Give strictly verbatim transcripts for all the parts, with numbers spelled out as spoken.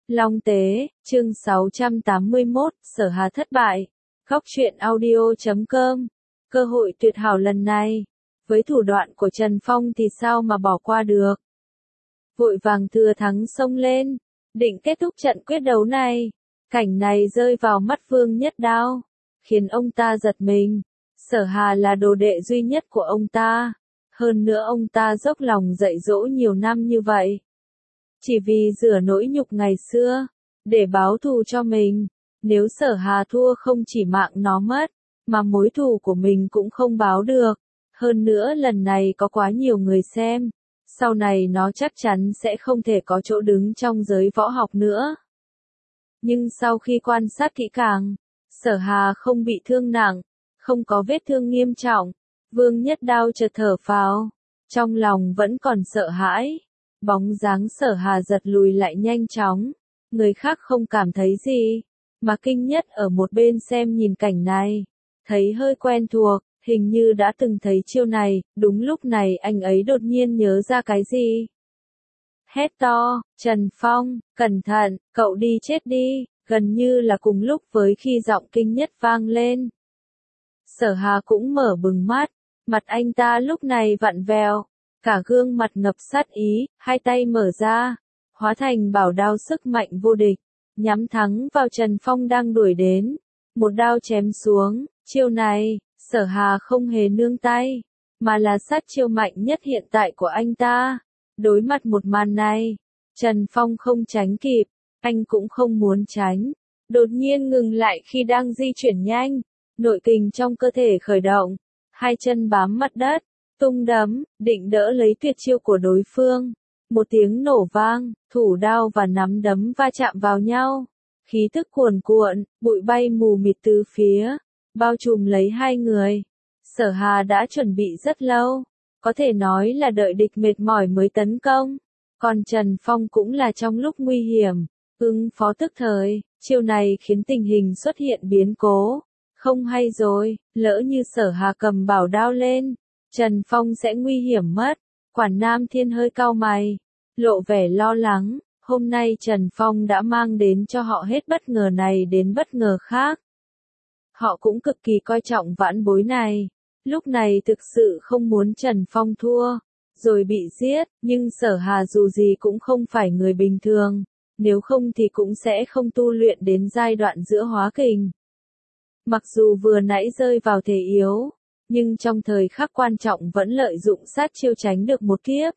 Long Tế, chương sáu trăm tám mươi mốt, Sở Hà thất bại. Góc truyện audio chấm com. Cơ hội tuyệt hảo lần này, với thủ đoạn của Trần Phong thì sao mà bỏ qua được. Vội vàng thừa thắng xông lên, định kết thúc trận quyết đấu này. Cảnh này rơi vào mắt Vương Nhất Đao, khiến ông ta giật mình. Sở Hà là đồ đệ duy nhất của ông ta. Hơn nữa ông ta dốc lòng dạy dỗ nhiều năm như vậy, chỉ vì rửa nỗi nhục ngày xưa, để báo thù cho mình. Nếu Sở Hà thua không chỉ mạng nó mất, mà mối thù của mình cũng không báo được. Hơn nữa lần này có quá nhiều người xem, sau này nó chắc chắn sẽ không thể có chỗ đứng trong giới võ học nữa. Nhưng sau khi quan sát kỹ càng, Sở Hà không bị thương nặng, không có vết thương nghiêm trọng. Vương Nhất Đao chợt thở phào, trong lòng vẫn còn sợ hãi. Bóng dáng Sở Hà giật lùi lại nhanh chóng, người khác không cảm thấy gì, mà Kinh Nhất ở một bên xem nhìn cảnh này, thấy hơi quen thuộc, hình như đã từng thấy chiêu này. Đúng lúc này anh ấy đột nhiên nhớ ra cái gì. Hét to, Trần Phong, cẩn thận, cậu đi chết đi, gần như là cùng lúc với khi giọng Kinh Nhất vang lên. Sở Hà cũng mở bừng mắt, mặt anh ta lúc này vặn vẹo, cả gương mặt ngập sát ý, hai tay mở ra, hóa thành bảo đao sức mạnh vô địch, nhắm thẳng vào Trần Phong đang đuổi đến. Một đao chém xuống, chiêu này, Sở Hà không hề nương tay, mà là sát chiêu mạnh nhất hiện tại của anh ta. Đối mặt một màn này, Trần Phong không tránh kịp, anh cũng không muốn tránh, đột nhiên ngừng lại khi đang di chuyển nhanh, nội kình trong cơ thể khởi động, hai chân bám mặt đất, tung đấm, định đỡ lấy tuyệt chiêu của đối phương. Một tiếng nổ vang, thủ đao và nắm đấm va chạm vào nhau, khí tức cuồn cuộn, bụi bay mù mịt tứ phía, bao trùm lấy hai người. Sở Hà đã chuẩn bị rất lâu, có thể nói là đợi địch mệt mỏi mới tấn công, còn Trần Phong cũng là trong lúc nguy hiểm, ứng phó tức thời. Chiêu này khiến tình hình xuất hiện biến cố. Không hay rồi, lỡ như Sở Hà cầm bảo đao lên, Trần Phong sẽ nguy hiểm mất. Quản Nam Thiên hơi cau mày, lộ vẻ lo lắng. Hôm nay Trần Phong đã mang đến cho họ hết bất ngờ này đến bất ngờ khác. Họ cũng cực kỳ coi trọng vãn bối này, lúc này thực sự không muốn Trần Phong thua, rồi bị giết. Nhưng Sở Hà dù gì cũng không phải người bình thường, nếu không thì cũng sẽ không tu luyện đến giai đoạn giữa hóa kình. Mặc dù vừa nãy rơi vào thế yếu, nhưng trong thời khắc quan trọng vẫn lợi dụng sát chiêu tránh được một kiếp.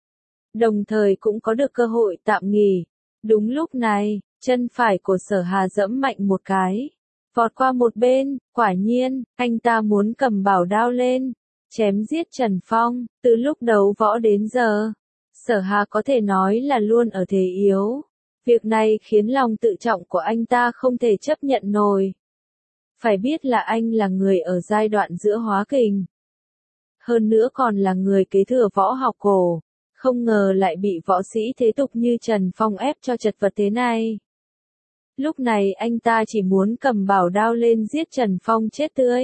Đồng thời cũng có được cơ hội tạm nghỉ. Đúng lúc này, chân phải của Sở Hà giẫm mạnh một cái, vọt qua một bên. Quả nhiên, anh ta muốn cầm bảo đao lên, chém giết Trần Phong. Từ lúc đấu võ đến giờ, Sở Hà có thể nói là luôn ở thế yếu. Việc này khiến lòng tự trọng của anh ta không thể chấp nhận nổi. Phải biết là anh là người ở giai đoạn giữa hóa kình, hơn nữa còn là người kế thừa võ học cổ, không ngờ lại bị võ sĩ thế tục như Trần Phong ép cho chật vật thế này. Lúc này anh ta chỉ muốn cầm bảo đao lên giết Trần Phong chết tươi,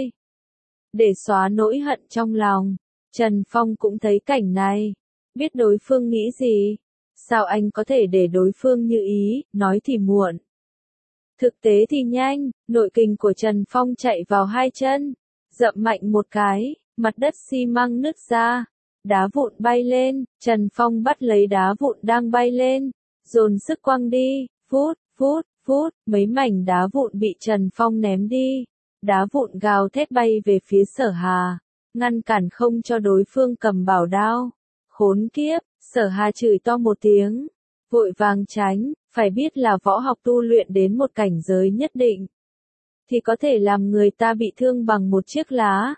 để xóa nỗi hận trong lòng. Trần Phong cũng thấy cảnh này, biết đối phương nghĩ gì, sao anh có thể để đối phương như ý, nói thì muộn. Thực tế thì nhanh, nội kình của Trần Phong chạy vào hai chân, dậm mạnh một cái, mặt đất xi măng nứt ra, đá vụn bay lên. Trần Phong bắt lấy đá vụn đang bay lên, dồn sức quăng đi, phút, phút, phút, mấy mảnh đá vụn bị Trần Phong ném đi, đá vụn gào thét bay về phía Sở Hà, ngăn cản không cho đối phương cầm bảo đao. Khốn kiếp, Sở Hà chửi to một tiếng, vội vàng tránh. Phải biết là võ học tu luyện đến một cảnh giới nhất định, thì có thể làm người ta bị thương bằng một chiếc lá.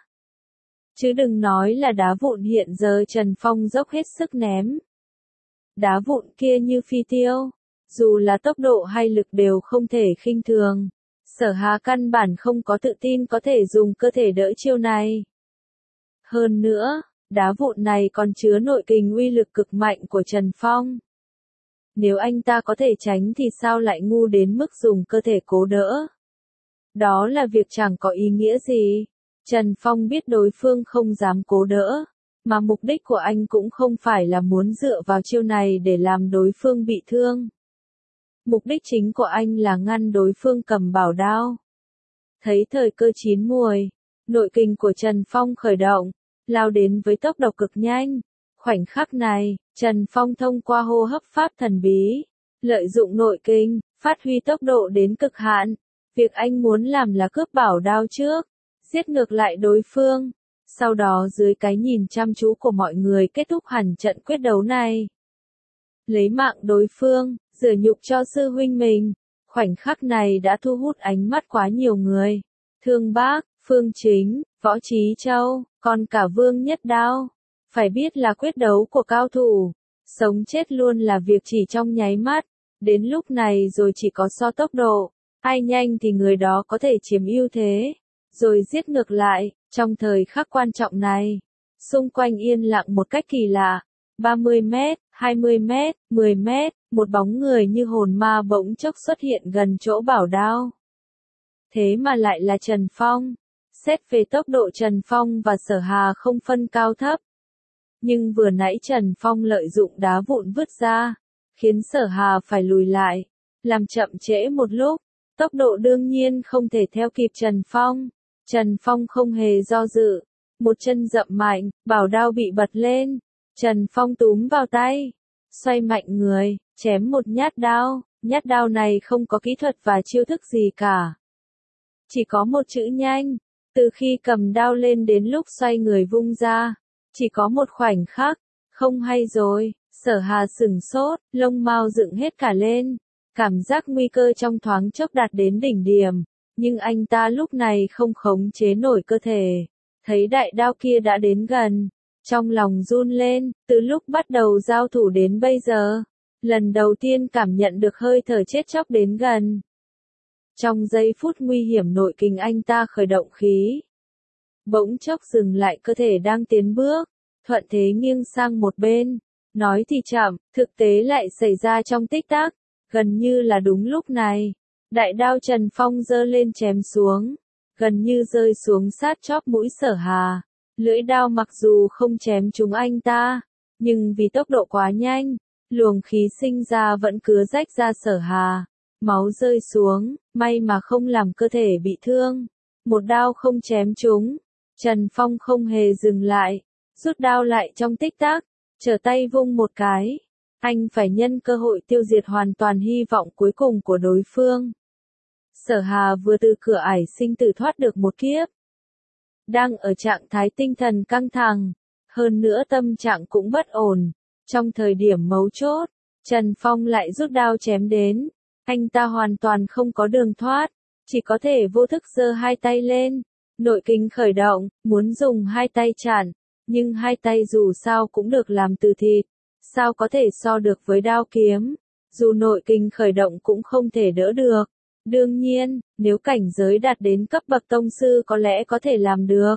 Chứ đừng nói là đá vụn hiện giờ Trần Phong dốc hết sức ném. Đá vụn kia như phi tiêu, dù là tốc độ hay lực đều không thể khinh thường. Sở Hà căn bản không có tự tin có thể dùng cơ thể đỡ chiêu này. Hơn nữa, đá vụn này còn chứa nội kình uy lực cực mạnh của Trần Phong. Nếu anh ta có thể tránh thì sao lại ngu đến mức dùng cơ thể cố đỡ. Đó là việc chẳng có ý nghĩa gì. Trần Phong biết đối phương không dám cố đỡ, mà mục đích của anh cũng không phải là muốn dựa vào chiêu này để làm đối phương bị thương. Mục đích chính của anh là ngăn đối phương cầm bảo đao. Thấy thời cơ chín muồi, nội kình của Trần Phong khởi động, lao đến với tốc độ cực nhanh. Khoảnh khắc này, Trần Phong thông qua hô hấp pháp thần bí, lợi dụng nội kình, phát huy tốc độ đến cực hạn. Việc anh muốn làm là cướp bảo đao trước, giết ngược lại đối phương. Sau đó dưới cái nhìn chăm chú của mọi người kết thúc hẳn trận quyết đấu này. Lấy mạng đối phương, rửa nhục cho sư huynh mình. Khoảnh khắc này đã thu hút ánh mắt quá nhiều người. Thương Bác, Phương Chính, Võ Trí Châu, còn cả Vương Nhất Đao. Phải biết là quyết đấu của cao thủ, sống chết luôn là việc chỉ trong nháy mắt. Đến lúc này rồi chỉ có so tốc độ, ai nhanh thì người đó có thể chiếm ưu thế, rồi giết ngược lại. Trong thời khắc quan trọng này, xung quanh yên lặng một cách kỳ lạ. ba mươi mét, hai mươi mét, mười mét, một bóng người như hồn ma bỗng chốc xuất hiện gần chỗ bảo đao. Thế mà lại là Trần Phong. Xét về tốc độ Trần Phong và Sở Hà không phân cao thấp. Nhưng vừa nãy Trần Phong lợi dụng đá vụn vứt ra, khiến Sở Hà phải lùi lại, làm chậm trễ một lúc. Tốc độ đương nhiên không thể theo kịp Trần Phong. Trần Phong không hề do dự, một chân dậm mạnh, bảo đao bị bật lên. Trần Phong túm vào tay, xoay mạnh người, chém một nhát đao. Nhát đao này không có kỹ thuật và chiêu thức gì cả, chỉ có một chữ nhanh. Từ khi cầm đao lên đến lúc xoay người vung ra, chỉ có một khoảnh khắc. Không hay rồi, Sở Hà sửng sốt, lông mao dựng hết cả lên. Cảm giác nguy cơ trong thoáng chốc đạt đến đỉnh điểm, nhưng anh ta lúc này không khống chế nổi cơ thể. Thấy đại đao kia đã đến gần, trong lòng run lên. Từ lúc bắt đầu giao thủ đến bây giờ, lần đầu tiên cảm nhận được hơi thở chết chóc đến gần. Trong giây phút nguy hiểm nội kình anh ta khởi động khí, bỗng chốc dừng lại cơ thể đang tiến bước, thuận thế nghiêng sang một bên. Nói thì chậm, thực tế lại xảy ra trong tích tắc. Gần như là đúng lúc này, đại đao Trần Phong giơ lên chém xuống, gần như rơi xuống sát chóp mũi Sở Hà. Lưỡi đao mặc dù không chém trúng anh ta, nhưng vì tốc độ quá nhanh, luồng khí sinh ra vẫn cứa rách ra Sở Hà. Máu rơi xuống, may mà không làm cơ thể bị thương. Một đao không chém trúng, Trần Phong không hề dừng lại, rút đao lại trong tích tắc, trở tay vung một cái. Anh phải nhân cơ hội tiêu diệt hoàn toàn hy vọng cuối cùng của đối phương. Sở Hà vừa từ cửa ải sinh tử thoát được một kiếp, đang ở trạng thái tinh thần căng thẳng, hơn nữa tâm trạng cũng bất ổn. Trong thời điểm mấu chốt, Trần Phong lại rút đao chém đến. Anh ta hoàn toàn không có đường thoát, chỉ có thể vô thức giơ hai tay lên. Nội kình khởi động, muốn dùng hai tay chặn, nhưng hai tay dù sao cũng được làm từ thịt, sao có thể so được với đao kiếm. Dù nội kình khởi động cũng không thể đỡ được. Đương nhiên, nếu cảnh giới đạt đến cấp bậc tông sư có lẽ có thể làm được.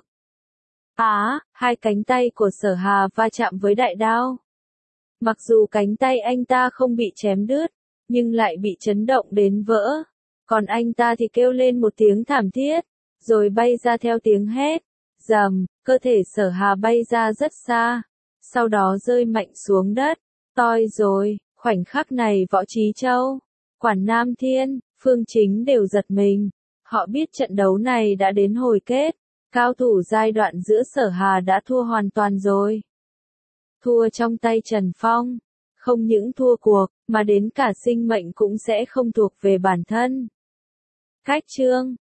Á, à, hai cánh tay của Sở Hà va chạm với đại đao. Mặc dù cánh tay anh ta không bị chém đứt, nhưng lại bị chấn động đến vỡ. Còn anh ta thì kêu lên một tiếng thảm thiết, rồi bay ra theo tiếng hét. Rầm, cơ thể Sở Hà bay ra rất xa, sau đó rơi mạnh xuống đất. Toi rồi, khoảnh khắc này Võ Trí Châu, Quản Nam Thiên, Phương Chính đều giật mình. Họ biết trận đấu này đã đến hồi kết, cao thủ giai đoạn giữa Sở Hà đã thua hoàn toàn rồi. Thua trong tay Trần Phong, không những thua cuộc, mà đến cả sinh mệnh cũng sẽ không thuộc về bản thân. Cách chương